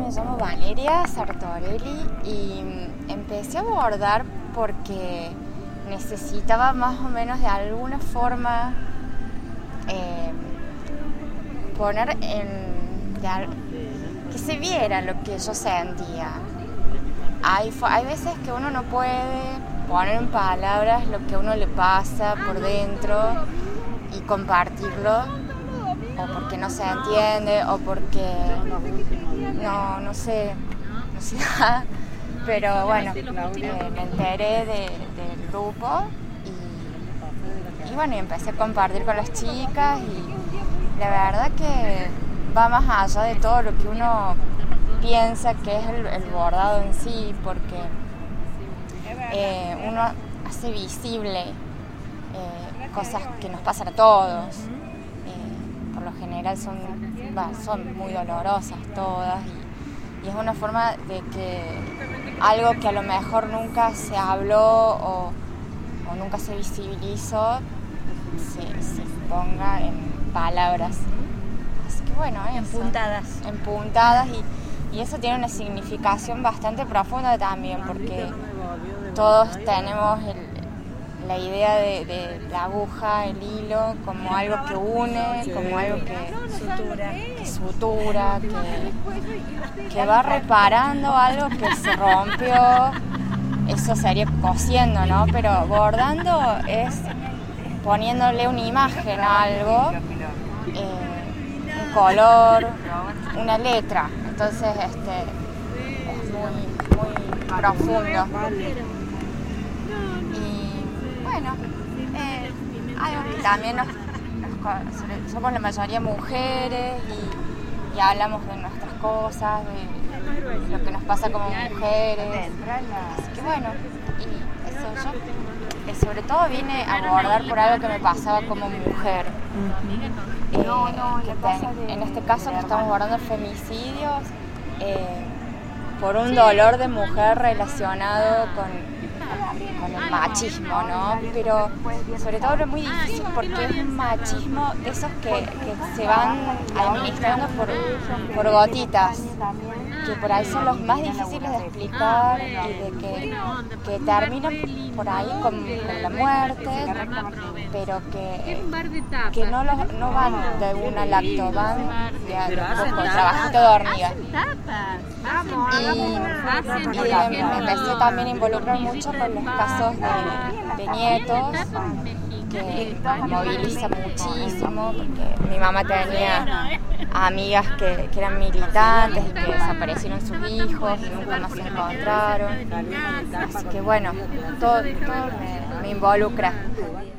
me llamo Valeria Sartorelli y empecé a bordar porque necesitaba más o menos de alguna forma poner que se viera lo que yo sentía. Hay veces que uno no puede poner en palabras lo que a uno le pasa por dentro y compartirlo, o porque no se entiende, o porque no sé nada. Pero bueno, me enteré del grupo y bueno, empecé a compartir con las chicas y la verdad que va más allá de todo lo que uno piensa que es el bordado en sí, porque uno hace visible cosas que nos pasan a todos. Por lo general son muy dolorosas todas y es una forma de que algo que a lo mejor nunca se habló o nunca se visibilizó se ponga en palabras. Así que bueno, empuntadas y eso tiene una significación bastante profunda también, porque todos tenemos la idea de la aguja, el hilo, como algo que une, como algo que sutura, que va reparando algo que se rompió. Eso sería cosiendo, ¿no? Pero bordando es poniéndole una imagen a algo, un color, una letra. Entonces es muy profundo. Bueno, algo que también somos la mayoría mujeres y hablamos de nuestras cosas, de lo que nos pasa como mujeres. Así que bueno, y eso yo sobre todo vine a abordar por algo que me pasaba como mujer. En este caso que estamos abordando femicidios, por un dolor de mujer relacionado con el machismo, ¿no? Pero sobre todo es muy difícil porque es un machismo de esos que se van administrando por gotitas, que por ahí son los más difíciles de explicar y de que terminan por ahí con la muerte, pero que no van de una al acto, van con trabajito de hormiga. Y me empecé también a involucrar mucho con los casos de nietos, que me moviliza muchísimo, porque mi mamá tenía amigas que eran militantes y que desaparecieron sus hijos y nunca más se encontraron. Así que bueno, todo me involucra.